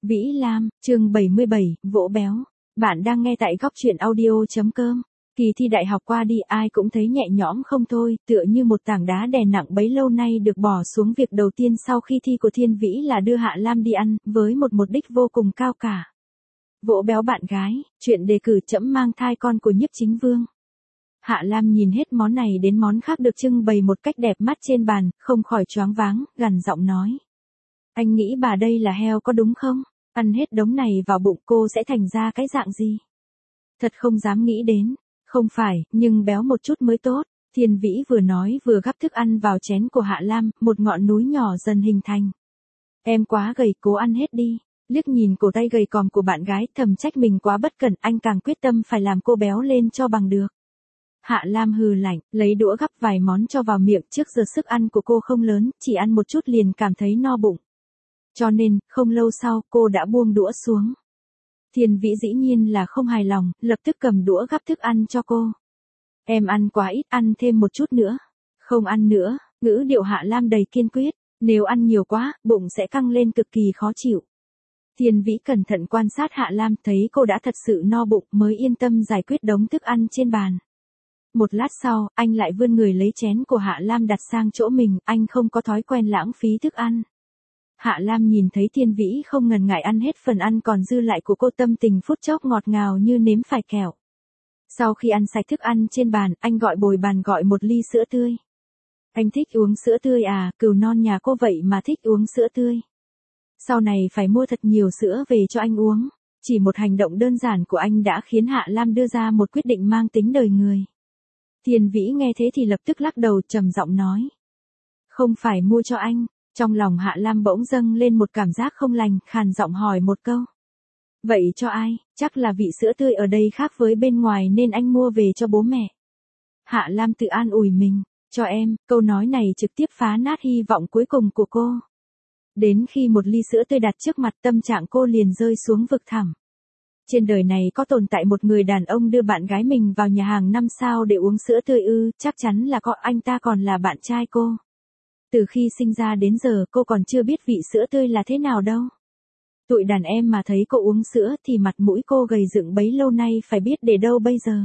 Vĩ Lam, chương 77, vỗ béo. Bạn đang nghe tại góc truyện audio.com. Kỳ thi đại học qua đi ai cũng thấy nhẹ nhõm không thôi, tựa như một tảng đá đè nặng bấy lâu nay được bỏ xuống. Việc đầu tiên sau khi thi của Thiên Vĩ là đưa Hạ Lam đi ăn, với một mục đích vô cùng cao cả. Vỗ béo bạn gái, chuyện đề cử trẫm mang thai con của Nhiếp Chính Vương. Hạ Lam nhìn hết món này đến món khác được trưng bày một cách đẹp mắt trên bàn, không khỏi choáng váng, gằn giọng nói. Anh nghĩ bà đây là heo có đúng không? Ăn hết đống này vào bụng cô sẽ thành ra cái dạng gì? Thật không dám nghĩ đến. Không phải, nhưng béo một chút mới tốt. Thiên Vĩ vừa nói vừa gắp thức ăn vào chén của Hạ Lam, một ngọn núi nhỏ dần hình thành. Em quá gầy, cố ăn hết đi. Liếc nhìn cổ tay gầy còm của bạn gái, thầm trách mình quá bất cẩn, anh càng quyết tâm phải làm cô béo lên cho bằng được. Hạ Lam hừ lạnh, lấy đũa gắp vài món cho vào miệng. Trước giờ sức ăn của cô không lớn, chỉ ăn một chút liền cảm thấy no bụng. Cho nên, không lâu sau, cô đã buông đũa xuống. Thiên Vĩ dĩ nhiên là không hài lòng, lập tức cầm đũa gắp thức ăn cho cô. Em ăn quá ít, ăn thêm một chút nữa. Không ăn nữa, ngữ điệu Hạ Lam đầy kiên quyết. Nếu ăn nhiều quá, bụng sẽ căng lên cực kỳ khó chịu. Thiên Vĩ cẩn thận quan sát Hạ Lam, thấy cô đã thật sự no bụng mới yên tâm giải quyết đống thức ăn trên bàn. Một lát sau, anh lại vươn người lấy chén của Hạ Lam đặt sang chỗ mình, anh không có thói quen lãng phí thức ăn. Hạ Lam nhìn thấy Thiên Vĩ không ngần ngại ăn hết phần ăn còn dư lại của cô, tâm tình phút chốc ngọt ngào như nếm phải kẹo. Sau khi ăn sạch thức ăn trên bàn, anh gọi bồi bàn gọi một ly sữa tươi. Anh thích uống sữa tươi à? Cừu non nhà cô vậy mà thích uống sữa tươi. Sau này phải mua thật nhiều sữa về cho anh uống. Chỉ một hành động đơn giản của anh đã khiến Hạ Lam đưa ra một quyết định mang tính đời người. Thiên Vĩ nghe thế thì lập tức lắc đầu, trầm giọng nói. Không phải mua cho anh. Trong lòng Hạ Lam bỗng dâng lên một cảm giác không lành, khàn giọng hỏi một câu. Vậy cho ai? Chắc là vị sữa tươi ở đây khác với bên ngoài nên anh mua về cho bố mẹ. Hạ Lam tự an ủi mình. Cho em, câu nói này trực tiếp phá nát hy vọng cuối cùng của cô. Đến khi một ly sữa tươi đặt trước mặt, tâm trạng cô liền rơi xuống vực thẳm. Trên đời này có tồn tại một người đàn ông đưa bạn gái mình vào nhà hàng 5 sao để uống sữa tươi ư? Chắc chắn là có, anh ta còn là bạn trai cô. Từ khi sinh ra đến giờ cô còn chưa biết vị sữa tươi là thế nào đâu. Tụi đàn em mà thấy cô uống sữa thì mặt mũi cô gầy dựng bấy lâu nay phải biết để đâu bây giờ.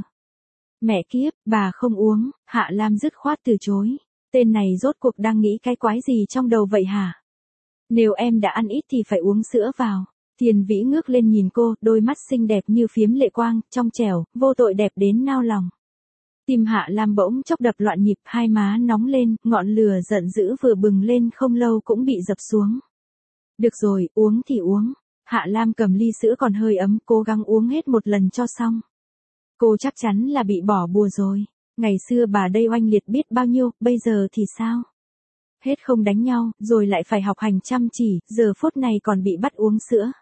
Mẹ kiếp, bà không uống. Hạ Lam dứt khoát từ chối. Tên này rốt cuộc đang nghĩ cái quái gì trong đầu vậy hả? Nếu em đã ăn ít thì phải uống sữa vào. Thiên Vĩ ngước lên nhìn cô, đôi mắt xinh đẹp như phiếm lệ quang, trong trẻo, vô tội đẹp đến nao lòng. Tim Hạ Lam bỗng chốc đập loạn nhịp, hai má nóng lên, ngọn lửa giận dữ vừa bừng lên không lâu cũng bị dập xuống. Được rồi, uống thì uống. Hạ Lam cầm ly sữa còn hơi ấm, cố gắng uống hết một lần cho xong. Cô chắc chắn là bị bỏ bùa rồi. Ngày xưa bà đây oanh liệt biết bao nhiêu, bây giờ thì sao? Hết không đánh nhau, rồi lại phải học hành chăm chỉ, giờ phút này còn bị bắt uống sữa.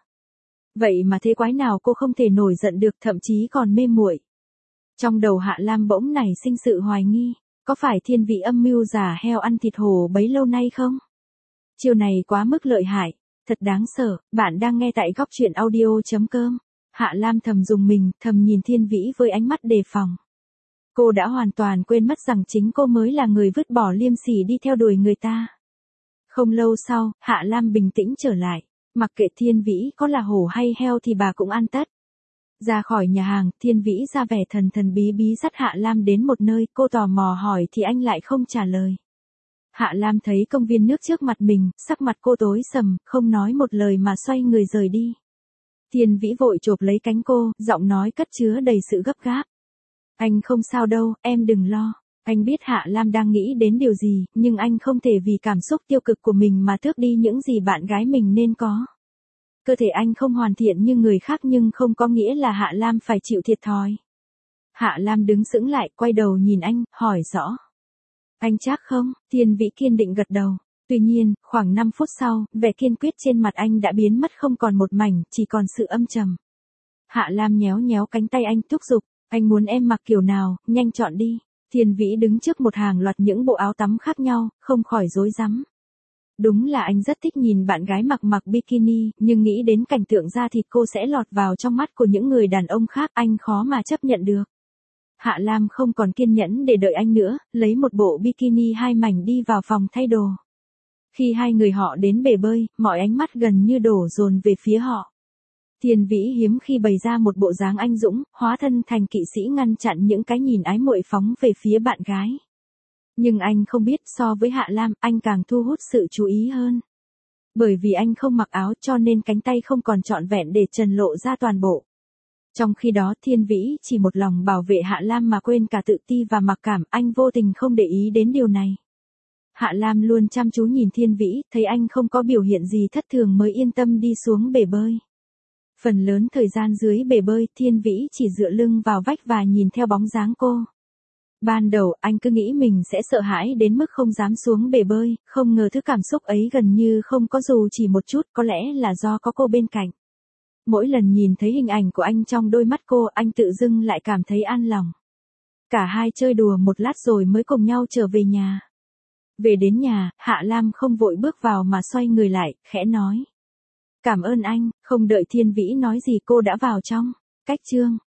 Vậy mà thế quái nào cô không thể nổi giận được, thậm chí còn mê muội. Trong đầu Hạ Lam bỗng nảy sinh sự hoài nghi, có phải Thiên Vĩ âm mưu giả heo ăn thịt hổ bấy lâu nay không? Chiêu này quá mức lợi hại, thật đáng sợ. Bạn đang nghe tại góc truyện audio.com. Hạ Lam thầm dùng mình, thầm nhìn Thiên Vĩ với ánh mắt đề phòng. Cô đã hoàn toàn quên mất rằng chính cô mới là người vứt bỏ liêm sỉ đi theo đuổi người ta. Không lâu sau, Hạ Lam bình tĩnh trở lại, mặc kệ Thiên Vĩ có là hổ hay heo thì bà cũng ăn tất. Ra khỏi nhà hàng, Thiên Vĩ ra vẻ thần thần bí bí dắt Hạ Lam đến một nơi, cô tò mò hỏi thì anh lại không trả lời. Hạ Lam thấy công viên nước trước mặt mình, sắc mặt cô tối sầm, không nói một lời mà xoay người rời đi. Thiên Vĩ vội chộp lấy cánh cô, giọng nói cất chứa đầy sự gấp gáp. Anh không sao đâu, em đừng lo. Anh biết Hạ Lam đang nghĩ đến điều gì, nhưng anh không thể vì cảm xúc tiêu cực của mình mà tước đi những gì bạn gái mình nên có. Cơ thể anh không hoàn thiện như người khác nhưng không có nghĩa là Hạ Lam phải chịu thiệt thòi. Hạ Lam đứng sững lại, quay đầu nhìn anh, hỏi rõ. Anh chắc không? Thiên Vĩ kiên định gật đầu. Tuy nhiên, khoảng 5 phút sau, vẻ kiên quyết trên mặt anh đã biến mất không còn một mảnh, chỉ còn sự âm trầm. Hạ Lam nhéo nhéo cánh tay anh, thúc giục. Anh muốn em mặc kiểu nào, nhanh chọn đi. Thiên Vĩ đứng trước một hàng loạt những bộ áo tắm khác nhau, không khỏi rối rắm. Đúng là anh rất thích nhìn bạn gái mặc bikini, nhưng nghĩ đến cảnh tượng da thịt cô sẽ lọt vào trong mắt của những người đàn ông khác, anh khó mà chấp nhận được. Hạ Lam không còn kiên nhẫn để đợi anh nữa, lấy một bộ bikini 2 mảnh đi vào phòng thay đồ. Khi hai người họ đến bể bơi, mọi ánh mắt gần như đổ dồn về phía họ. Thiên Vĩ hiếm khi bày ra một bộ dáng anh dũng, hóa thân thành kỵ sĩ ngăn chặn những cái nhìn ái muội phóng về phía bạn gái. Nhưng anh không biết so với Hạ Lam, anh càng thu hút sự chú ý hơn. Bởi vì anh không mặc áo cho nên cánh tay không còn trọn vẹn để trần lộ ra toàn bộ. Trong khi đó Thiên Vĩ chỉ một lòng bảo vệ Hạ Lam mà quên cả tự ti và mặc cảm, anh vô tình không để ý đến điều này. Hạ Lam luôn chăm chú nhìn Thiên Vĩ, thấy anh không có biểu hiện gì thất thường mới yên tâm đi xuống bể bơi. Phần lớn thời gian dưới bể bơi, Thiên Vĩ chỉ dựa lưng vào vách và nhìn theo bóng dáng cô. Ban đầu anh cứ nghĩ mình sẽ sợ hãi đến mức không dám xuống bể bơi, không ngờ thứ cảm xúc ấy gần như không có dù chỉ một chút, có lẽ là do có cô bên cạnh. Mỗi lần nhìn thấy hình ảnh của anh trong đôi mắt cô, anh tự dưng lại cảm thấy an lòng. Cả hai chơi đùa một lát rồi mới cùng nhau trở về nhà. Về đến nhà, Hạ Lam không vội bước vào mà xoay người lại, khẽ nói. Cảm ơn anh, không đợi Thiên Vĩ nói gì cô đã vào trong. Cách chương